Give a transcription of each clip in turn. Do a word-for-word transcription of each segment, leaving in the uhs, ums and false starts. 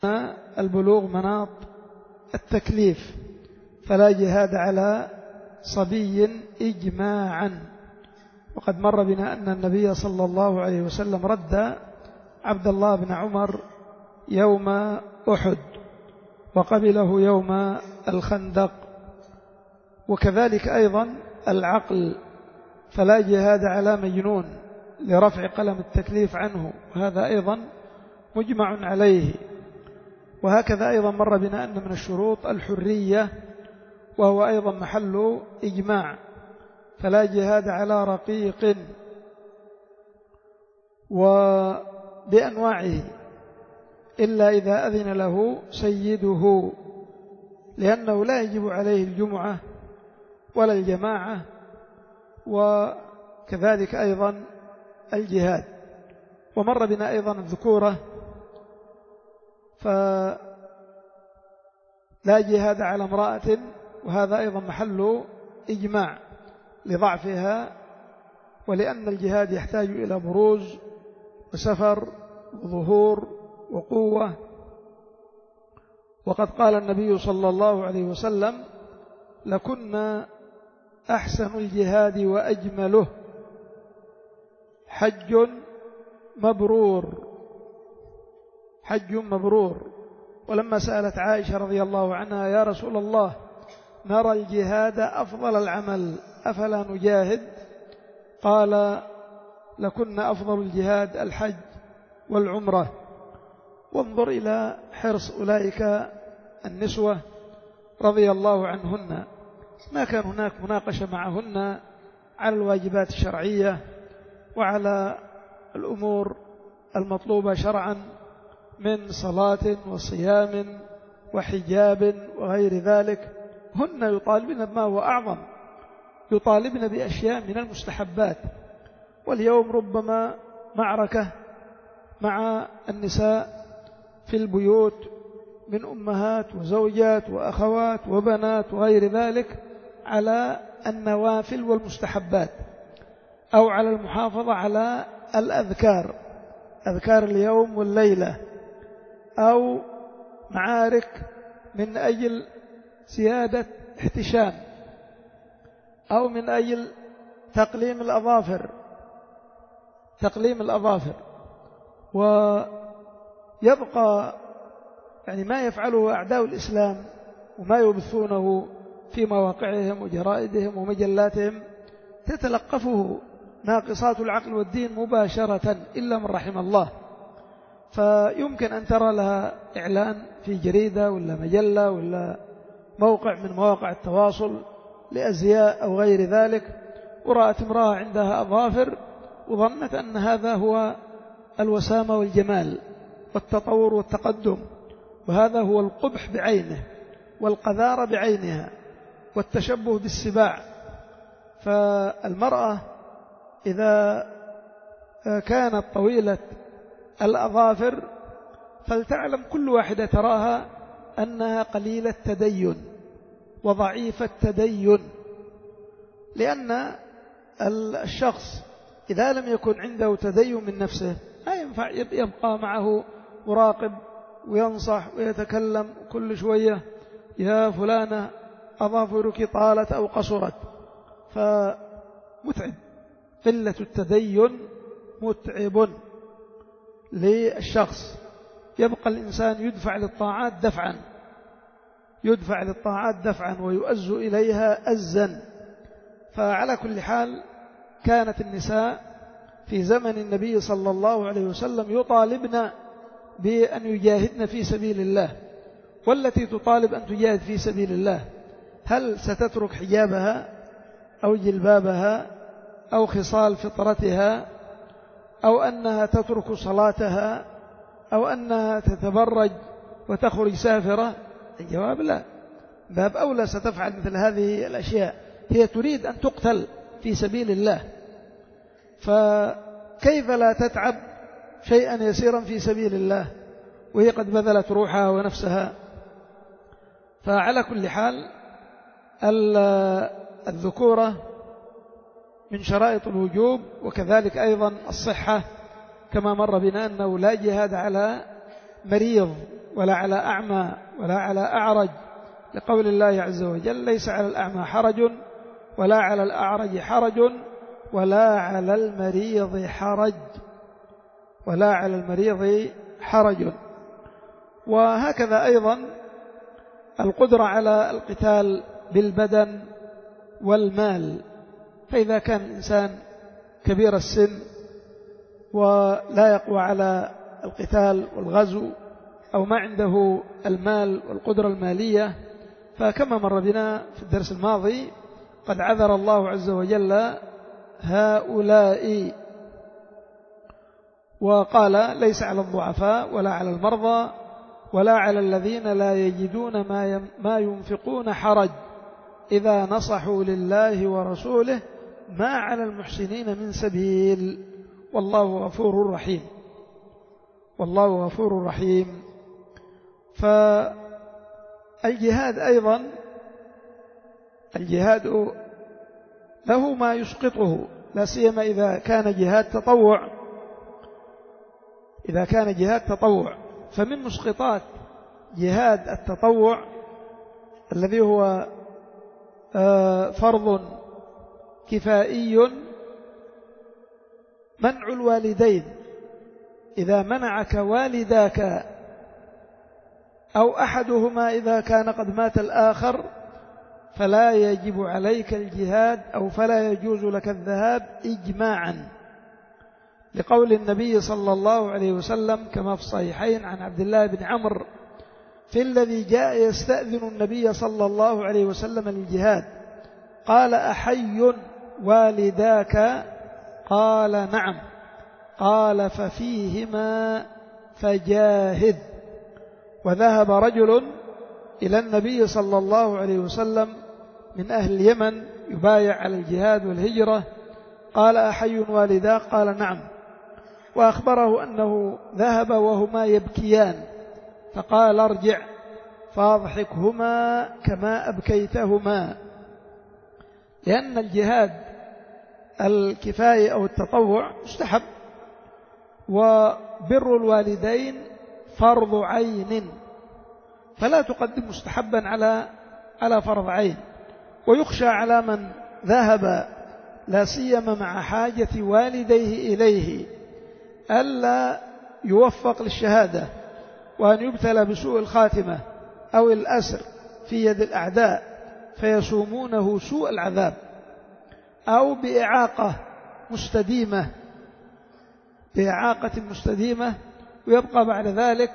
البلوغ مناط التكليف، فلا جهاد على صبي إجماعا. وقد مر بنا أن النبي صلى الله عليه وسلم رد عبد الله بن عمر يوم أحد وقبله يوم الخندق. وكذلك أيضا العقل، فلا جهاد على مجنون لرفع قلم التكليف عنه، وهذا أيضا مجمع عليه. وهكذا أيضا مر بنا أن من الشروط الحرية، وهو أيضا محل إجماع، فلا جهاد على رقيق وبأنواعه إلا إذا أذن له سيده، لأنه لا يجب عليه الجمعة ولا الجماعة، وكذلك أيضا الجهاد. ومر بنا أيضا الذكورة، فلا جهاد على امرأة، وهذا أيضا محل إجماع لضعفها، ولأن الجهاد يحتاج إلى بروز وسفر وظهور وقوة. وقد قال النبي صلى الله عليه وسلم: لكنا أحسن الجهاد وأجمله حج مبرور، حج مبرور. ولما سألت عائشة رضي الله عنها: يا رسول الله، نرى الجهاد أفضل العمل، أفلا نجاهد؟ قال: لكنا أفضل الجهاد الحج والعمرة. وانظر إلى حرص أولئك النسوة رضي الله عنهن، ما كان هناك مناقشة معهن على الواجبات الشرعية وعلى الأمور المطلوبة شرعا من صلاة وصيام وحجاب وغير ذلك. هن يطالبن بما هو أعظم، يطالبن بأشياء من المستحبات. واليوم ربما معركة مع النساء في البيوت من أمهات وزوجات وأخوات وبنات وغير ذلك على النوافل والمستحبات، أو على المحافظة على الأذكار، أذكار اليوم والليلة، أو معارك من أجل زيادة احتشام، أو من أجل تقليم الأظافر، تقليم الأظافر. ويبقى يعني ما يفعله أعداء الإسلام وما يبثونه في مواقعهم وجرائدهم ومجلاتهم تتلقفه ناقصات العقل والدين مباشرة إلا من رحم الله. فيمكن أن ترى لها إعلان في جريدة ولا مجلة ولا موقع من مواقع التواصل لأزياء أو غير ذلك، ورأت امرأة عندها أظافر وظنت أن هذا هو الوسامة والجمال والتطور والتقدم، وهذا هو القبح بعينه والقذارة بعينها والتشبه بالسباع. فالمرأة إذا كانت طويلة الأظافر فلتعلم كل واحدة تراها أنها قليلة تدين وضعيفة تدين، لأن الشخص إذا لم يكن عنده تدين من نفسه لا ينفع يبقى معه مراقب وينصح ويتكلم كل شوية: يا فلانة أظافرك طالت أو قصرت. فمتعب، قلة التدين متعب للشخص. يبقى الإنسان يدفع للطاعات دفعا، يدفع للطاعات دفعا ويؤز إليها أزا. فعلى كل حال كانت النساء في زمن النبي صلى الله عليه وسلم يطالبن بأن يجاهدن في سبيل الله. والتي تطالب أن تجاهد في سبيل الله هل ستترك حجابها أو جلبابها أو خصال فطرتها، أو أنها تترك صلاتها، أو أنها تتبرج وتخرج سافرة؟ الجواب لا، باب أولى ستفعل مثل هذه الأشياء. هي تريد أن تقتل في سبيل الله، فكيف لا تتعب شيئا يسيرا في سبيل الله وهي قد بذلت روحها ونفسها؟ فعلى كل حال الذكورة من شرائط الوجوب، وكذلك أيضا الصحة، كما مر بنا أنه لا جهاد على مريض ولا على أعمى ولا على أعرج، لقول الله عز وجل: ليس على الأعمى حرج ولا على الأعرج حرج ولا على المريض حرج ولا على المريض حرج. وهكذا أيضا القدرة على القتال بالبدن والمال، فإذا كان الإنسان كبير السن ولا يقوى على القتال والغزو أو ما عنده المال والقدرة المالية، فكما مر بنا في الدرس الماضي قد عذر الله عز وجل هؤلاء وقال: ليس على الضعفاء ولا على المرضى ولا على الذين لا يجدون ما ينفقون حرج إذا نصحوا لله ورسوله ما على المحسنين من سبيل والله غفور رحيم. والله غفور رحيم. فالجهاد أيضا الجهاد له ما يسقطه، لا سيما إذا كان جهاد تطوع. إذا كان جهاد تطوع فمن مسقطات جهاد التطوع الذي هو فرض كفائي منع الوالدين. إذا منعك والداك أو أحدهما إذا كان قد مات الآخر فلا يجب عليك الجهاد أو فلا يجوز لك الذهاب إجماعا، لقول النبي صلى الله عليه وسلم كما في الصحيحين عن عبد الله بن عمرو في الذي جاء يستأذن النبي صلى الله عليه وسلم للجهاد قال: أحي والداك؟ قال: نعم. قال: ففيهما فجاهد. وذهب رجل إلى النبي صلى الله عليه وسلم من أهل اليمن يبايع على الجهاد والهجرة، قال: أحي والداك؟ قال: نعم. وأخبره أنه ذهب وهما يبكيان، فقال: ارجع فاضحكهما كما أبكيتهما، لأن الجهاد الكفاية أو التطوع مستحب، وبر الوالدين فرض عين، فلا تقدم مستحبا على على فرض عين. ويخشى على من ذهب لا سيما مع حاجة والديه إليه ألا يوفق للشهادة وأن يبتلى بسوء الخاتمة أو الأسر في يد الأعداء فيسومونه سوء العذاب، أو بإعاقة مستديمة بإعاقة مستديمة ويبقى بعد ذلك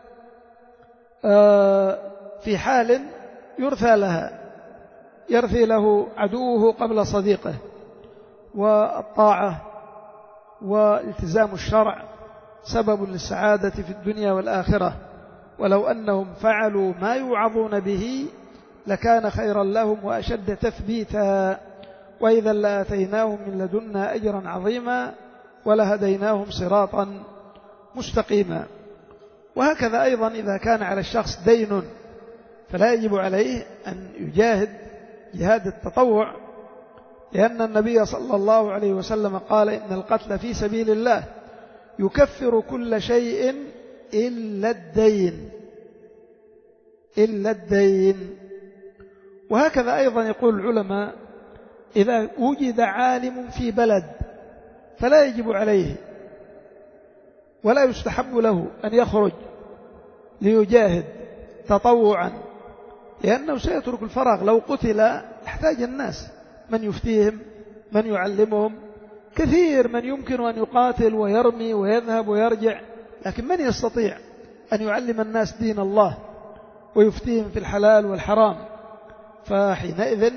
في حال يرثى لها يرثي له عدوه قبل صديقه. والطاعة والتزام الشرع سبب للسعادة في الدنيا والآخرة، ولو أنهم فعلوا ما يوعظون به لكان خيرا لهم وأشد تثبيتا، وإذا لآتيناهم من لدنا أجرا عظيما ولهديناهم صراطا مستقيما. وهكذا أيضا إذا كان على الشخص دين فلا يجب عليه أن يجاهد جهاد التطوع، لأن النبي صلى الله عليه وسلم قال: إن القتل في سبيل الله يكفر كل شيء إلا الدين إلا الدين. وهكذا أيضا يقول العلماء: إذا وجد عالم في بلد فلا يجب عليه ولا يستحب له أن يخرج ليجاهد تطوعا، لأنه سيترك الفراغ. لو قتل احتاج الناس من يفتيهم من يعلمهم، كثير من يمكن أن يقاتل ويرمي ويذهب ويرجع، لكن من يستطيع أن يعلم الناس دين الله ويفتيهم في الحلال والحرام؟ فحينئذ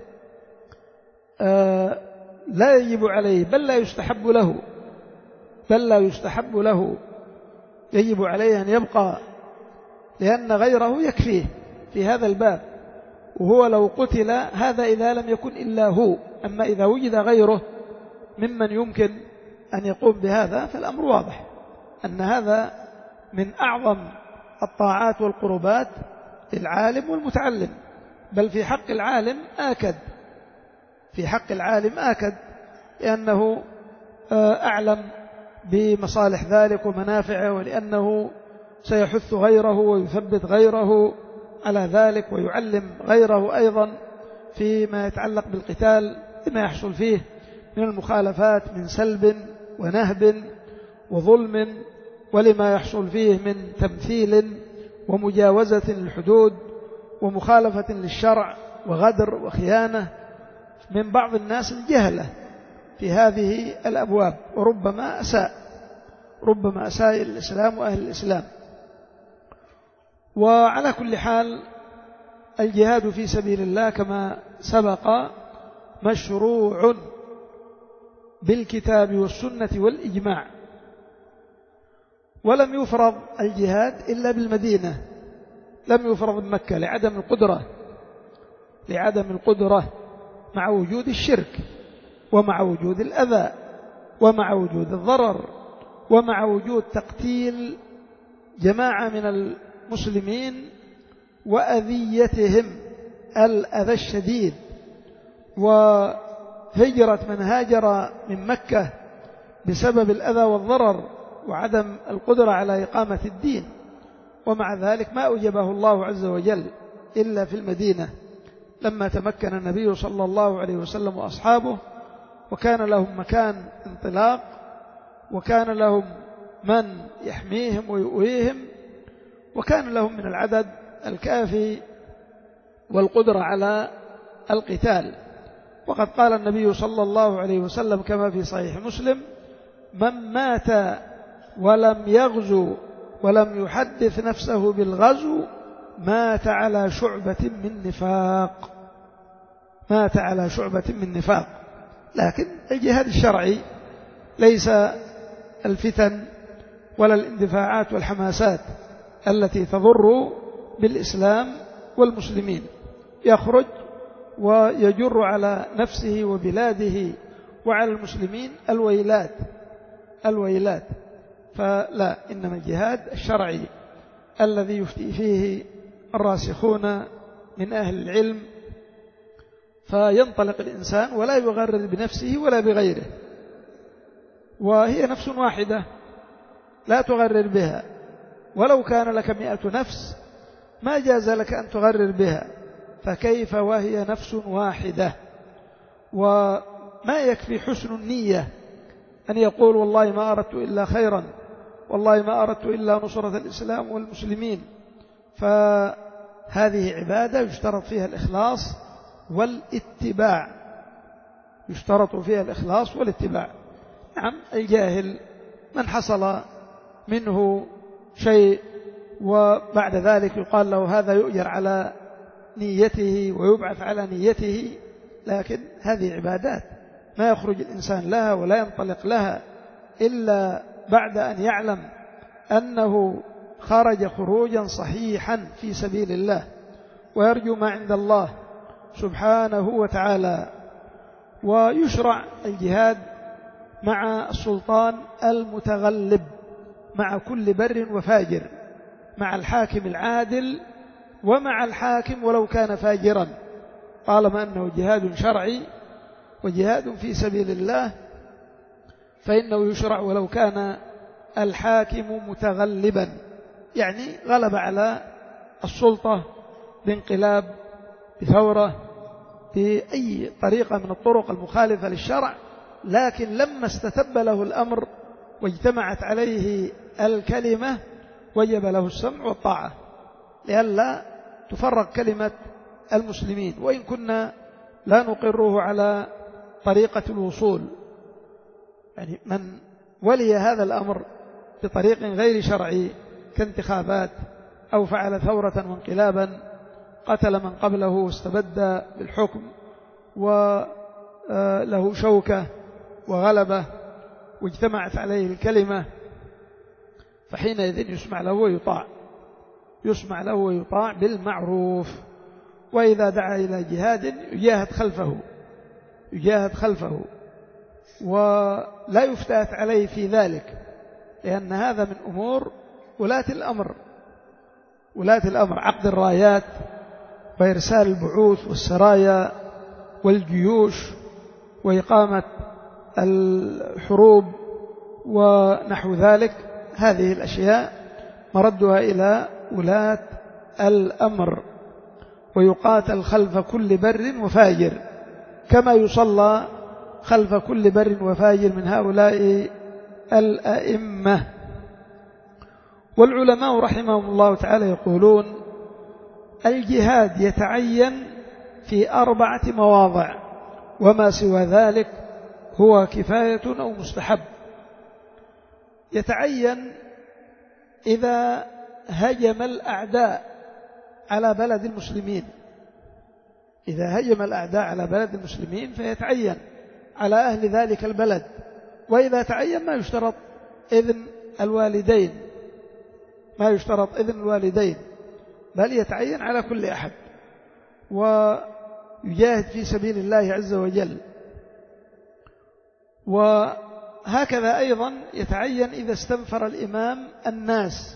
آه لا يجب عليه بل لا يستحب له بل لا يستحب له يجب عليه أن يبقى، لأن غيره يكفيه في هذا الباب، وهو لو قتل هذا إذا لم يكن إلا هو. أما إذا وجد غيره ممن يمكن أن يقوم بهذا فالأمر واضح أن هذا من أعظم الطاعات والقربات للعالم والمتعلم، بل في حق العالم آكد في حق العالم آكد لأنه أعلم بمصالح ذلك ومنافعه، ولأنه سيحث غيره ويثبت غيره على ذلك، ويعلم غيره أيضا فيما يتعلق بالقتال بما يحصل فيه من المخالفات من سلب ونهب وظلم، ولما يحصل فيه من تمثيل ومجاوزة للحدود ومخالفة للشرع وغدر وخيانة من بعض الناس الجهلة في هذه الأبواب، وربما أساء ربما أساء الإسلام وأهل الإسلام. وعلى كل حال الجهاد في سبيل الله كما سبق مشروع بالكتاب والسنة والإجماع، ولم يفرض الجهاد إلا بالمدينة، لم يفرض بمكة لعدم القدرة لعدم القدرة مع وجود الشرك ومع وجود الأذى ومع وجود الضرر ومع وجود تقتيل جماعة من المسلمين وأذيتهم الأذى الشديد، وهجرة من هاجر من مكة بسبب الأذى والضرر وعدم القدرة على إقامة الدين، ومع ذلك ما أجبه الله عز وجل إلا في المدينة لما تمكن النبي صلى الله عليه وسلم وأصحابه، وكان لهم مكان انطلاق، وكان لهم من يحميهم ويؤويهم، وكان لهم من العدد الكافي والقدرة على القتال. وقد قال النبي صلى الله عليه وسلم كما في صحيح مسلم: من مات ولم يغزو ولم يحدث نفسه بالغزو مات على شعبة من نفاق مات على شعبة من نفاق. لكن الجهاد الشرعي ليس الفتن ولا الاندفاعات والحماسات التي تضر بالإسلام والمسلمين، يخرج ويجر على نفسه وبلاده وعلى المسلمين الويلات الويلات فلا، إنما الجهاد الشرعي الذي يفتي فيه الراسخون من أهل العلم، فينطلق الإنسان ولا يغرر بنفسه ولا بغيره، وهي نفس واحدة لا تغرر بها، ولو كان لك مئة نفس ما جاز لك أن تغرر بها، فكيف وهي نفس واحدة؟ وما يكفي حسن النية أن يقول والله ما أردت إلا خيرا، والله ما أردت إلا نصرة الإسلام والمسلمين، فهذه عبادة يشترط فيها الإخلاص والاتباع يشترط فيها الإخلاص والاتباع. نعم، الجاهل من حصل منه شيء وبعد ذلك يقال له هذا يؤجر على نيته ويبعث على نيته، لكن هذه عبادات ما يخرج الإنسان لها ولا ينطلق لها إلا بعد أن يعلم أنه خرج خروجا صحيحا في سبيل الله ويرجو ما عند الله سبحانه وتعالى. ويشرع الجهاد مع السلطان المتغلب، مع كل بر وفاجر، مع الحاكم العادل ومع الحاكم ولو كان فاجرا، طالما أنه جهاد شرعي وجهاد في سبيل الله فإنه يشرع ولو كان الحاكم متغلبا، يعني غلب على السلطة بانقلاب بثورة بأي طريقة من الطرق المخالفة للشرع، لكن لما استتب له الأمر واجتمعت عليه الكلمة وجب له السمع والطاعة لئلا تفرق كلمة المسلمين، وإن كنا لا نقره على طريقة الوصول. يعني من ولي هذا الأمر بطريق غير شرعي كانتخابات أو فعل ثورة وانقلابا قتل من قبله واستبد بالحكم وله شوكة وغلبة واجتمعت عليه الكلمة، فحينئذ يسمع له ويطاع يسمع له ويطاع بالمعروف. وإذا دعا إلى جهاد يجاهد خلفه يجاهد خلفه ولا يفتات عليه في ذلك، لأن هذا من أمور ولاة الأمر ولاة الأمر عقد الرايات وإرسال البعوث والسرايا والجيوش وإقامة الحروب ونحو ذلك. هذه الأشياء مردها إلى ولاة الأمر، ويقاتل خلف كل بر وفاجر كما يصلى خلف كل بر وفاجر من هؤلاء الأئمة. والعلماء رحمهم الله تعالى يقولون الجهاد يتعين في أربعة مواضع، وما سوى ذلك هو كفاية أو مستحب. يتعين إذا هجم الأعداء على بلد المسلمين، إذا هجم الأعداء على بلد المسلمين فيتعين على أهل ذلك البلد. وإذا تعين ما يشترط إذن الوالدين، ما يشترط إذن الوالدين، بل يتعين على كل أحد ويجاهد في سبيل الله عز وجل. وهكذا أيضا يتعين إذا استنفر الإمام الناس،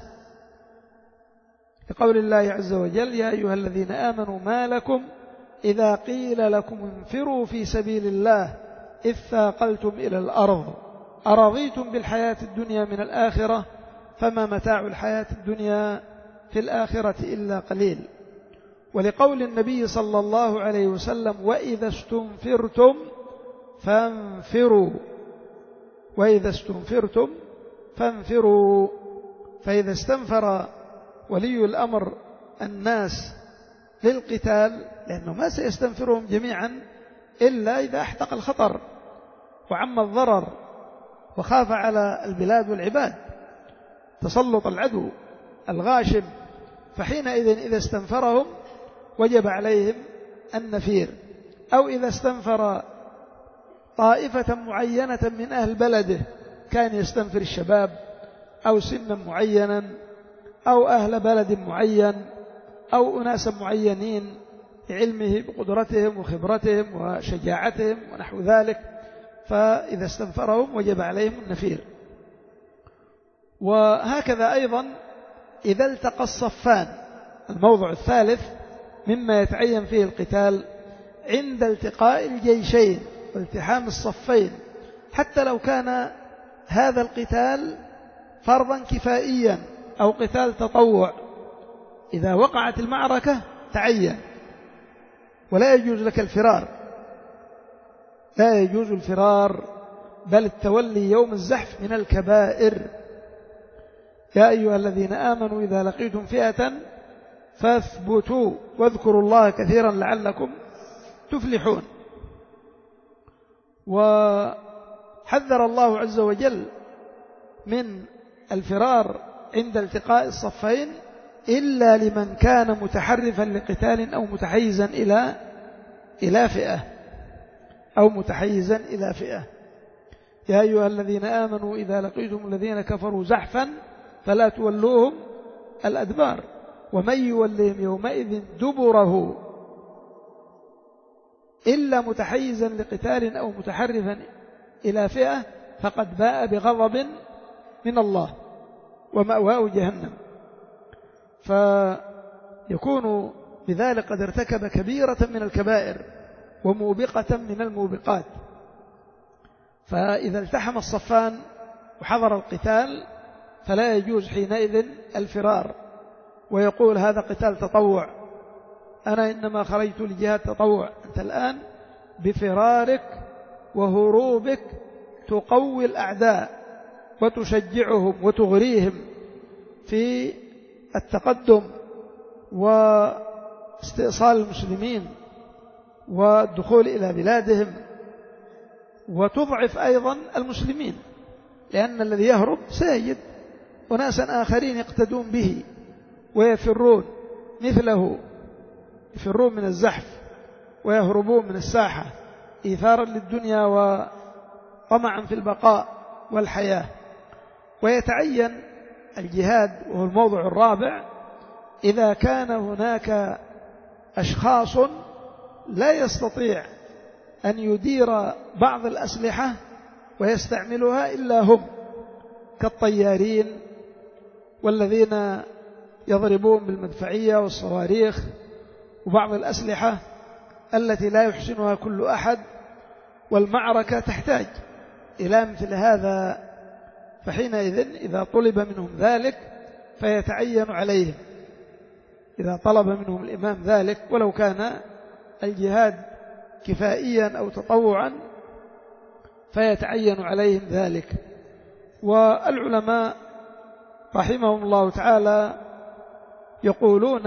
لقول الله عز وجل: يا أيها الذين آمنوا ما لكم إذا قيل لكم انفروا في سبيل الله إذ ثاقلتم إلى الأرض أرضيتم بالحياة الدنيا من الآخرة فما متاع الحياة الدنيا في الآخرة إلا قليل. ولقول النبي صلى الله عليه وسلم: وإذا استنفرتم فانفروا، وإذا استنفرتم فانفروا. فإذا استنفر ولي الأمر الناس للقتال، لأنه ما سيستنفرهم جميعا إلا إذا احتق الخطر وعم الضرر وخاف على البلاد والعباد تسلط العدو الغاشم، فحينئذ إذا استنفرهم وجب عليهم النفير. أو إذا استنفر طائفة معينة من أهل بلده، كان يستنفر الشباب أو سنا معينا أو أهل بلد معين أو أناسا معينين بعلمه بقدرتهم وخبرتهم وشجاعتهم ونحو ذلك، فإذا استنفرهم وجب عليهم النفير. وهكذا أيضا إذا التقى الصفان، الموضع الثالث مما يتعين فيه القتال عند التقاء الجيشين والتحام الصفين، حتى لو كان هذا القتال فرضا كفائيا أو قتال تطوع، إذا وقعت المعركة تعين ولا يجوز لك الفرار، لا يجوز الفرار، بل التولي يوم الزحف من الكبائر. يا أيها الذين آمنوا إذا لقيتم فئة فاثبتوا واذكروا الله كثيرا لعلكم تفلحون. وحذر الله عز وجل من الفرار عند التقاء الصفين إلا لمن كان متحرفا لقتال أو متحيزا إلى إلى فئة أو متحيزا إلى فئة. يا أيها الذين آمنوا إذا لقيتم الذين كفروا زحفا فلا تولوهم الأدبار ومن يولهم يومئذ دبره إلا متحيزا لقتال أو متحرفا إلى فئة فقد باء بغضب من الله ومأواه جهنم. فيكون بذلك قد ارتكب كبيرة من الكبائر وموبقة من الموبقات. فإذا التحم الصفان وحضر القتال فلا يجوز حينئذ الفرار ويقول هذا قتال تطوع، أنا إنما خرجت لجهاد تطوع. أنت الآن بفرارك وهروبك تقوي الأعداء وتشجعهم وتغريهم في التقدم واستئصال المسلمين والدخول إلى بلادهم، وتضعف أيضا المسلمين، لأن الذي يهرب سيجد أناسا آخرين يقتدون به ويفرون مثله، يفرون من الزحف ويهربون من الساحة إيثارا للدنيا وطمعا في البقاء والحياة. ويتعين الجهاد، وهو الموضع الرابع، إذا كان هناك أشخاص لا يستطيع أن يدير بعض الأسلحة ويستعملها إلا هم، كالطيارين والذين يضربون بالمدفعية والصواريخ وبعض الأسلحة التي لا يحسنها كل أحد، والمعركة تحتاج إلى مثل هذا. فحينئذ إذا طلب منهم ذلك فيتعين عليهم إذا طلب منهم الإمام ذلك، ولو كان الجهاد كفائيا أو تطوعا فيتعين عليهم ذلك. والعلماء رحمهم الله تعالى يقولون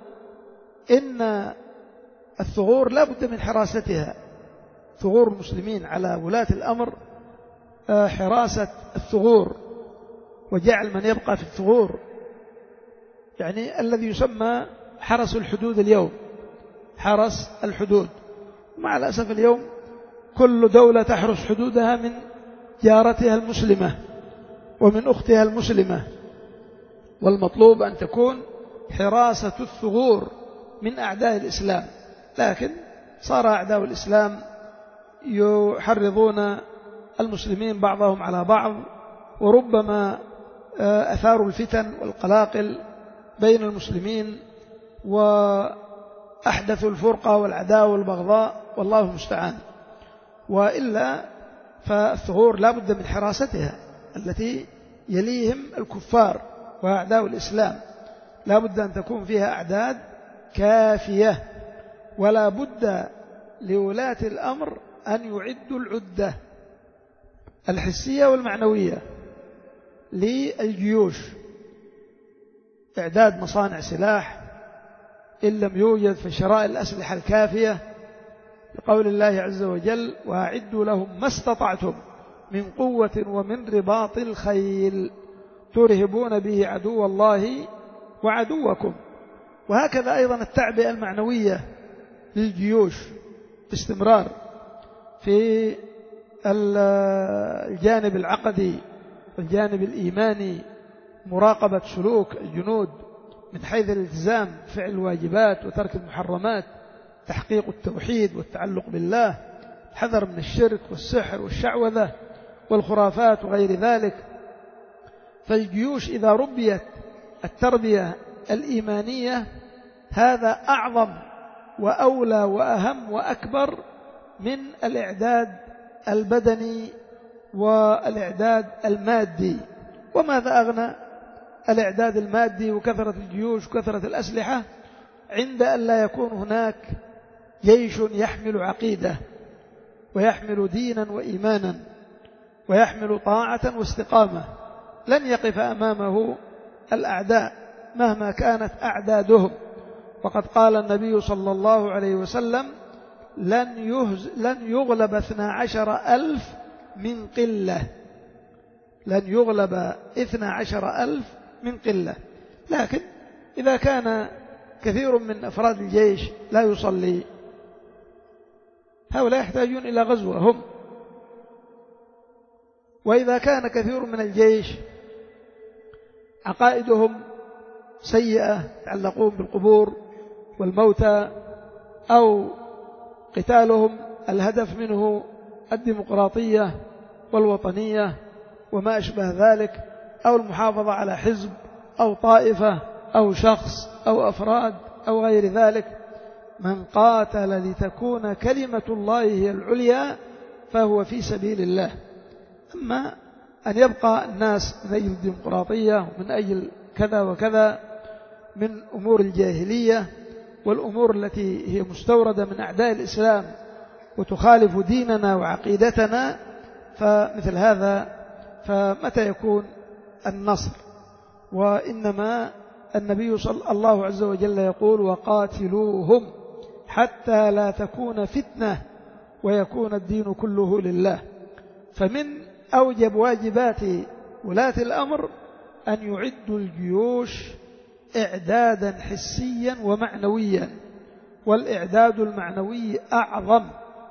إن الثغور لا بد من حراستها، ثغور المسلمين على ولاة الأمر حراسة الثغور وجعل من يبقى في الثغور، يعني الذي يسمى حرس الحدود اليوم، حرس الحدود. مع الأسف اليوم كل دولة تحرس حدودها من جارتها المسلمة ومن أختها المسلمة، والمطلوب أن تكون حراسة الثغور من أعداء الإسلام. لكن صار أعداء الإسلام يحرضون المسلمين بعضهم على بعض، وربما أثاروا الفتن والقلاقل بين المسلمين وأحدثوا الفرقة والعداوة والبغضاء، والله المستعان. وإلا فالثغور لا بد من حراستها التي يليهم الكفار وأعداء الإسلام، لا بد أن تكون فيها أعداد كافية، ولا بد لولاة الأمر أن يعدوا العدة الحسية والمعنوية للجيوش، إعداد مصانع سلاح إن لم يوجد فشراء الأسلحة الكافية، لقول الله عز وجل: وأعدوا لهم ما استطعتم من قوة ومن رباط الخيل ترهبون به عدو الله وعدوكم. وهكذا أيضا التعبئة المعنوية للجيوش باستمرار في الجانب العقدي والجانب الإيماني، مراقبة سلوك الجنود من حيث الالتزام فعل الواجبات وترك المحرمات، تحقيق التوحيد والتعلق بالله، حذر من الشرك والسحر والشعوذة والخرافات وغير ذلك. فالجيوش إذا ربيت التربية الإيمانية هذا أعظم وأولى وأهم وأكبر من الإعداد البدني والإعداد المادي. وماذا أغنى الإعداد المادي وكثرة الجيوش وكثرة الأسلحة عند أن لا يكون هناك جيش يحمل عقيدة ويحمل دينا وإيمانا ويحمل طاعة واستقامة، لن يقف أمامه الأعداء مهما كانت أعدادهم. وقد قال النبي صلى الله عليه وسلم: لن, يهز لن يغلب اثنا عشر ألف من قلة، لن يغلب اثنا عشر ألف من قلة. لكن إذا كان كثير من أفراد الجيش لا يصلي، هؤلاء يحتاجون إلى غزوة هم. وإذا كان كثير من الجيش عقائدهم سيئة يتعلقون بالقبور والموتى، أو قتالهم الهدف منه الديمقراطية والوطنية وما أشبه ذلك، أو المحافظة على حزب أو طائفة أو شخص أو أفراد أو غير ذلك، من قاتل لتكون كلمة الله هي العليا فهو في سبيل الله. أما أن يبقى الناس من أجل الديمقراطية ومن أجل كذا وكذا من أمور الجاهلية والأمور التي هي مستوردة من أعداء الإسلام وتخالف ديننا وعقيدتنا، فمثل هذا فمتى يكون النصر؟ وإنما النبي صلى الله عز وجل يقول: وقاتلوهم حتى لا تكون فتنة ويكون الدين كله لله. فمن أوجب واجبات ولاة الأمر أن يعدوا الجيوش إعدادا حسيا ومعنويا، والإعداد المعنوي أعظم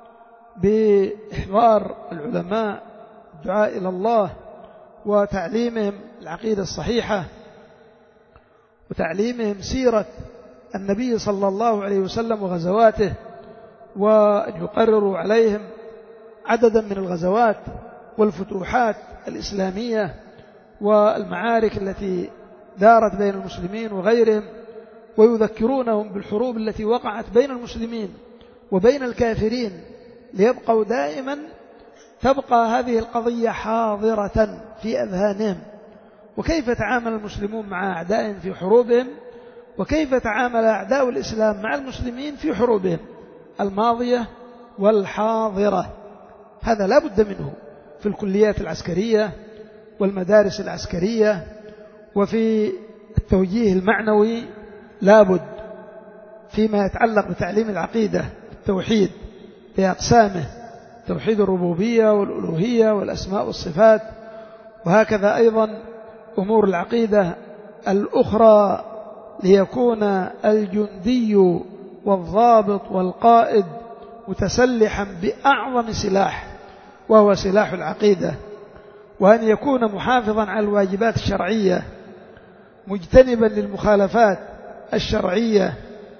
بإحضار العلماء، الدعاء إلى الله، وتعليمهم العقيدة الصحيحة، وتعليمهم سيرة النبي صلى الله عليه وسلم وغزواته، وأن يقرروا عليهم عددا من الغزوات والفتوحات الإسلامية والمعارك التي دارت بين المسلمين وغيرهم، ويذكرونهم بالحروب التي وقعت بين المسلمين وبين الكافرين، ليبقوا دائما تبقى هذه القضية حاضرة في أذهانهم، وكيف تعامل المسلمون مع أعدائهم في حروبهم، وكيف تعامل أعداء الإسلام مع المسلمين في حروبهم الماضية والحاضرة. هذا لا بد منه في الكليات العسكرية والمدارس العسكرية، وفي التوجيه المعنوي لا بد فيما يتعلق بتعليم العقيدة التوحيد بأقسامه، توحيد الربوبية والألوهية والأسماء والصفات، وهكذا أيضا أمور العقيدة الأخرى، ليكون الجندي والضابط والقائد متسلحا بأعظم سلاح وهو سلاح العقيدة، وأن يكون محافظا على الواجبات الشرعية مجتنبا للمخالفات الشرعية،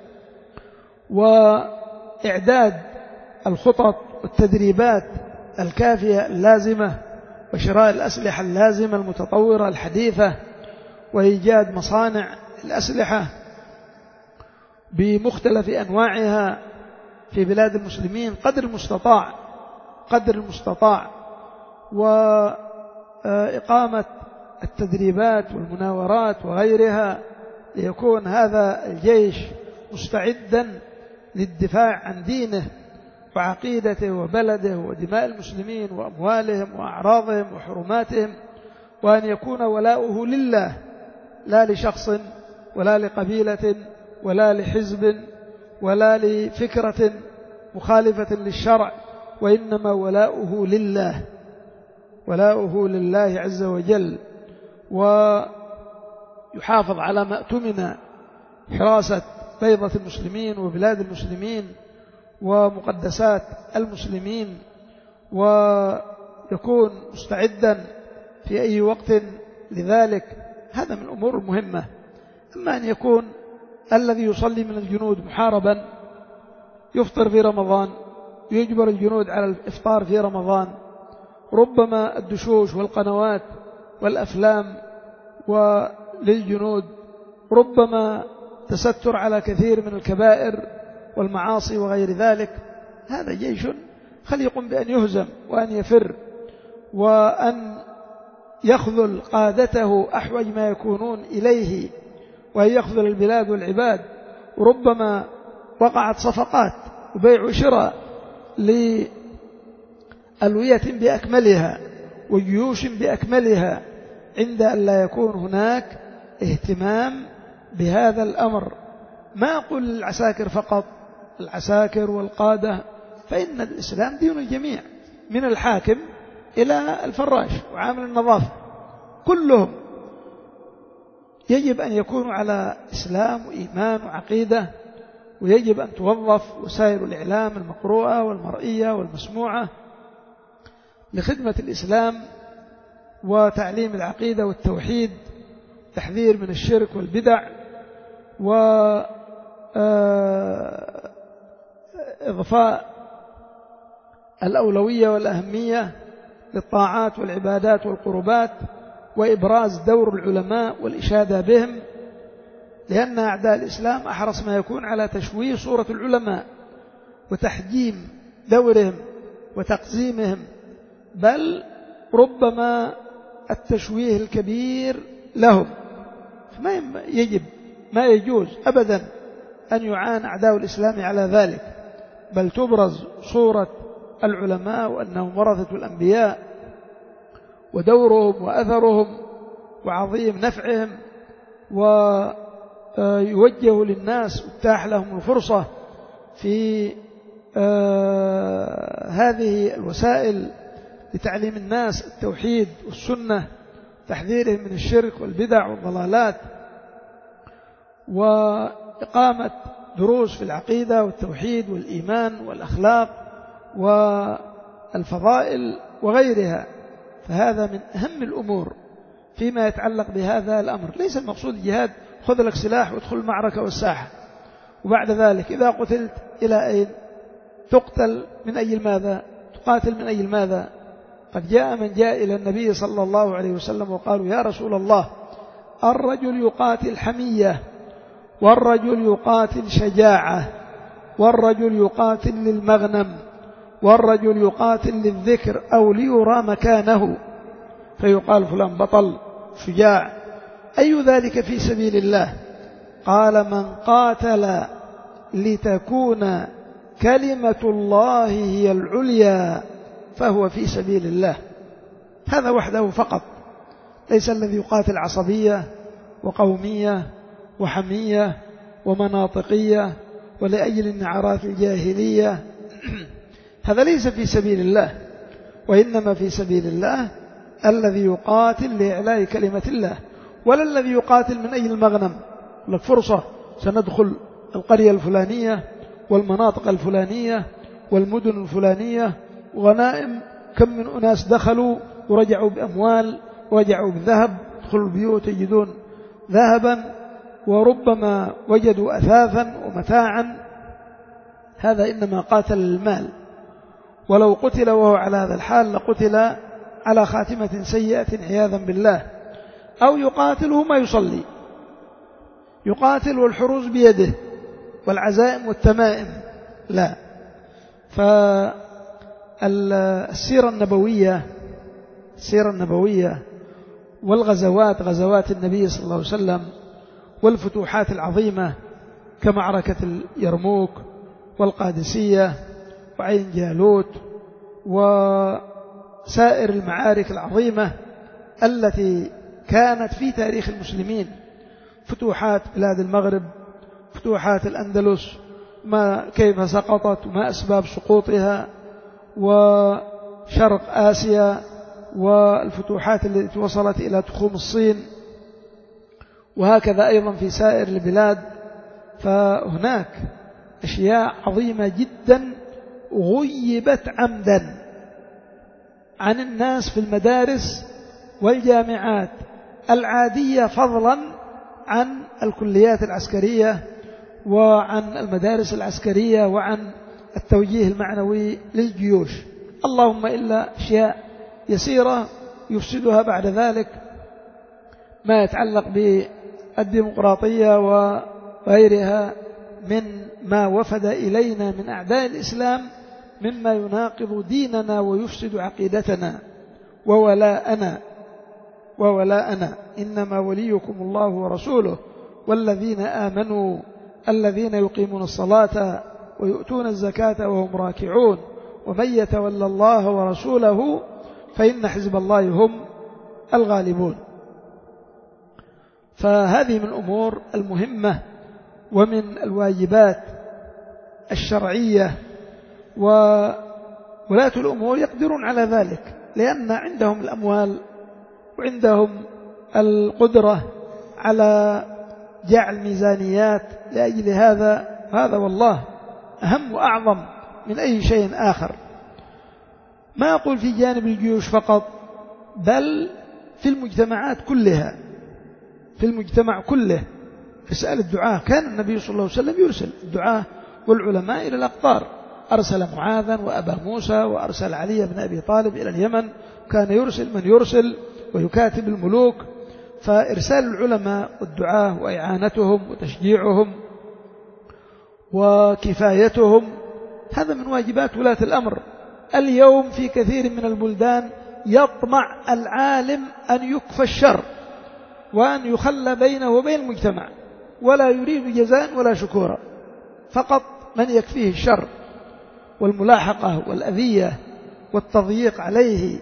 وإعداد الخطط والتدريبات الكافية اللازمة، وشراء الأسلحة اللازمة المتطورة الحديثة، وإيجاد مصانع الأسلحة بمختلف أنواعها في بلاد المسلمين قدر المستطاع قدر المستطاع وإقامة التدريبات والمناورات وغيرها، ليكون هذا الجيش مستعدا للدفاع عن دينه وعقيدته وبلده ودماء المسلمين وأموالهم وأعراضهم وحرماتهم، وأن يكون ولاؤه لله لا لشخص ولا لقبيلة ولا لحزب ولا لفكرة مخالفة للشرع، وإنما ولاؤه لله ولاؤه لله عز وجل، ويحافظ على ما اؤتمن حراسة بيضة المسلمين وبلاد المسلمين ومقدسات المسلمين، ويكون مستعدا في أي وقت لذلك. هذا من الأمور المهمة. أما أن يكون الذي يصلي من الجنود محاربا يفطر في رمضان، يجبر الجنود على الإفطار في رمضان، ربما الدشوش والقنوات والأفلام وللجنود، ربما تستر على كثير من الكبائر والمعاصي وغير ذلك. هذا جيش خليق بأن يهزم وأن يفر، وأن يخذل قادته أحوج ما يكونون إليه، وأن يخذل البلاد والعباد. وربما وقعت صفقات وبيع وشراء لألوية بأكملها وجيوش بأكملها عند أن لا يكون هناك اهتمام بهذا الأمر. ما أقول العساكر فقط، العساكر والقادة، فإن الإسلام دين الجميع من الحاكم إلى الفراش وعامل النظافة، كلهم يجب أن يكونوا على إسلام وإيمان وعقيدة، ويجب أن توظف وسائل الإعلام المقروءة والمرئية والمسموعة لخدمة الإسلام وتعليم العقيدة والتوحيد، تحذير من الشرك والبدع، وإضفاء الأولوية والأهمية للطاعات والعبادات والقربات، وإبراز دور العلماء والإشادة بهم، لأن أعداء الإسلام أحرص ما يكون على تشويه صورة العلماء وتحجيم دورهم وتقزيمهم، بل ربما التشويه الكبير لهم. فما يجب ما يجوز أبدا أن يعان أعداء الإسلام على ذلك، بل تبرز صورة العلماء وأنهم ورثة الأنبياء، ودورهم وأثرهم وعظيم نفعهم، ويوجه للناس وتتاح لهم الفرصة في هذه الوسائل لتعليم الناس التوحيد والسنة، تحذيرهم من الشرك والبدع والضلالات، وإقامة دروس في العقيدة والتوحيد والإيمان والأخلاق والفضائل وغيرها. فهذا من أهم الأمور فيما يتعلق بهذا الأمر. ليس المقصود الجهاد خذ لك سلاح وادخل المعركة والساحة، وبعد ذلك إذا قتلت إلى أين تقتل؟ من أي الماذا تقاتل؟ من أي الماذا؟ قد جاء من جاء إلى النبي صلى الله عليه وسلم وقالوا يا رسول الله، الرجل يقاتل حمية، والرجل يقاتل شجاعة، والرجل يقاتل للمغنم، والرجل يقاتل للذكر أو ليرى مكانه، فيقال فلان بطل شجاع. أي ذلك في سبيل الله؟ قال من قاتل لتكون كلمة الله هي العليا فهو في سبيل الله. هذا وحده فقط، ليس الذي يقاتل عصبية وقومية وحمية ومناطقية ولأجل النعرات الجاهلية. هذا ليس في سبيل الله، وإنما في سبيل الله الذي يقاتل لإعلاء كلمة الله، ولا الذي يقاتل من أجل المغنم. لك فرصة سندخل القرية الفلانية والمناطق الفلانية والمدن الفلانية وغنائم، كم من أناس دخلوا ورجعوا بأموال ورجعوا بذهب، دخلوا البيوت يجدون ذهبا وربما وجدوا أثاثا ومتاعا. هذا إنما قاتل المال، ولو قتل وهو على هذا الحال لقتل على خاتمة سيئة عياذا بالله. أو يقاتله ما يصلي، يقاتل والحروز بيده والعزائم والتمائم، لا. فالسيرة النبوية السيرة النبوية والغزوات، غزوات النبي صلى الله عليه وسلم والفتوحات العظيمة كمعركة اليرموك والقادسية وعين جالوت وسائر المعارك العظيمة التي كانت في تاريخ المسلمين، فتوحات بلاد المغرب، فتوحات الأندلس، ما كيف سقطت وما أسباب سقوطها، وشرق آسيا والفتوحات التي وصلت إلى تخوم الصين، وهكذا أيضا في سائر البلاد. فهناك أشياء عظيمة جدا غيبت عمدا عن الناس في المدارس والجامعات العادية، فضلا عن الكليات العسكرية وعن المدارس العسكرية وعن التوجيه المعنوي للجيوش، اللهم إلا أشياء يسيرة يفسدها بعد ذلك ما يتعلق بالديمقراطية وغيرها من ما وفد إلينا من أعداء الإسلام مما يناقض ديننا ويفسد عقيدتنا وولاءنا وولاءنا. إنما وليكم الله ورسوله والذين آمنوا الذين يقيمون الصلاة ويؤتون الزكاة وهم راكعون ومن يتولى الله ورسوله فإن حزب الله هم الغالبون. فهذه من الأمور المهمة ومن الواجبات الشرعية، وولاة الأمور يقدرون على ذلك لأن عندهم الأموال وعندهم القدرة على جعل ميزانيات لأجل هذا. هذا والله أهم وأعظم من أي شيء آخر. ما أقول في جانب الجيوش فقط، بل في المجتمعات كلها، في المجتمع كله. في سأل الدعاء كان النبي صلى الله عليه وسلم يرسل الدعاء والعلماء إلى الأقطار، أرسل معاذا وأبا موسى وأرسل علي بن أبي طالب إلى اليمن، كان يرسل من يرسل ويكاتب الملوك. فإرسال العلماء والدعاء وإعانتهم وتشجيعهم وكفايتهم هذا من واجبات ولاة الأمر. اليوم في كثير من البلدان يطمع العالم أن يكفى الشر وأن يخلى بينه وبين المجتمع، ولا يريد جزاء ولا شكورا، فقط من يكفيه الشر والملاحقة والأذية والتضييق عليه،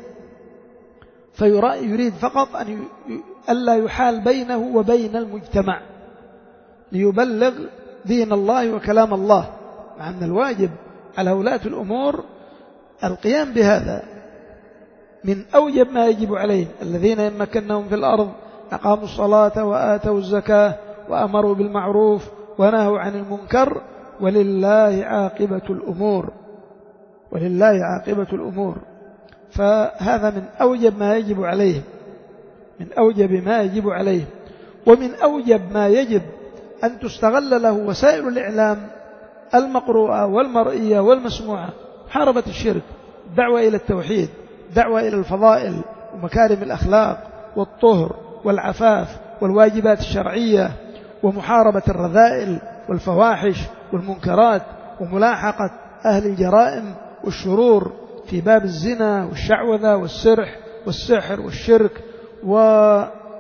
فيريد فقط أن ألا يحال بينه وبين المجتمع ليبلغ دين الله وكلام الله، مع أن الواجب على ولاة الأمور القيام بهذا. من أوجب ما يجب عليهم الذين يمكنهم في الأرض أقاموا الصلاة وآتوا الزكاة وأمروا بالمعروف ونهوا عن المنكر ولله عاقبة الأمور، ولله عاقبة الأمور. فهذا من أوجب ما يجب عليه، من أوجب ما يجب عليه. ومن أوجب ما يجب أن تستغل له وسائل الإعلام المقروءة والمرئية والمسموعة، محاربة الشرك، دعوة إلى التوحيد، دعوة إلى الفضائل ومكارم الأخلاق والطهر والعفاف والواجبات الشرعية، ومحاربة الرذائل والفواحش والمنكرات، وملاحقة أهل الجرائم والشرور في باب الزنا والشعوذة والسرح والسحر والشرك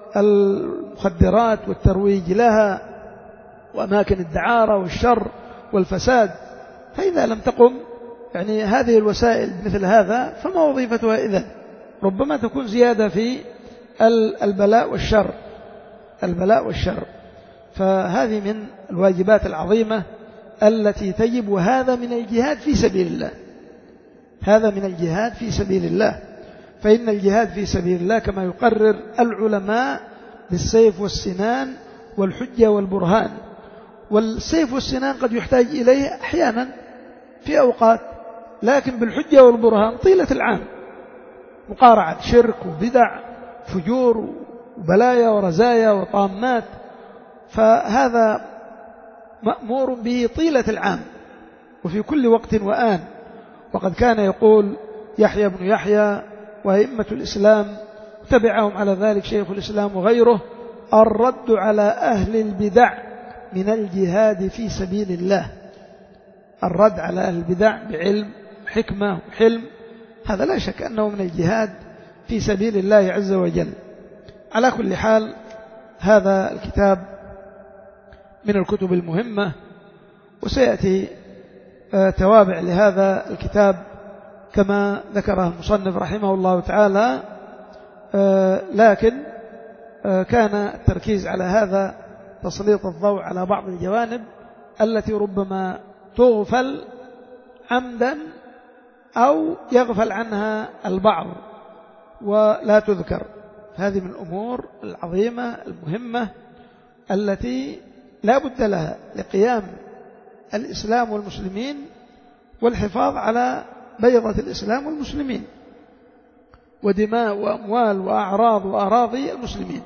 والمخدرات والترويج لها وأماكن الدعارة والشر والفساد. فإذا لم تقم يعني هذه الوسائل مثل هذا فما وظيفتها إذن؟ ربما تكون زيادة في البلاء والشر البلاء والشر. فهذه من الواجبات العظيمة التي تجب، وهذا من الجهاد في سبيل الله هذا من الجهاد في سبيل الله. فإن الجهاد في سبيل الله كما يقرر العلماء بالسيف والسنان والحجة والبرهان. والسيف والسنان قد يحتاج إليه أحيانا في أوقات، لكن بالحجة والبرهان طيلة العام مقارعة شرك وبدع فجور وبلايا ورزايا وطامات، فهذا مأمور به طيلة العام وفي كل وقت وآن. وقد كان يقول يحيى بن يحيى وأئمة الإسلام تبعهم على ذلك شيخ الإسلام وغيره: الرد على أهل البدع من الجهاد في سبيل الله. الرد على أهل البدع بعلم حكمة وحلم، هذا لا شك أنه من الجهاد في سبيل الله عز وجل. على كل حال هذا الكتاب من الكتب المهمة، وسيأتي توابع لهذا الكتاب كما ذكره المصنف رحمه الله تعالى، لكن كان التركيز على هذا تسليط الضوء على بعض الجوانب التي ربما تغفل عمدا أو يغفل عنها البعض ولا تذكر. هذه من الأمور العظيمة المهمة التي لا بد لها لقيام الإسلام والمسلمين والحفاظ على بيضة الإسلام والمسلمين ودماء وأموال وأعراض وأراضي المسلمين.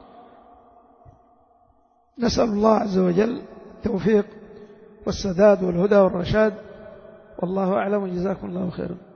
نسأل الله عز وجل التوفيق والسداد والهدى والرشاد، والله أعلم، وجزاكم الله خيرا.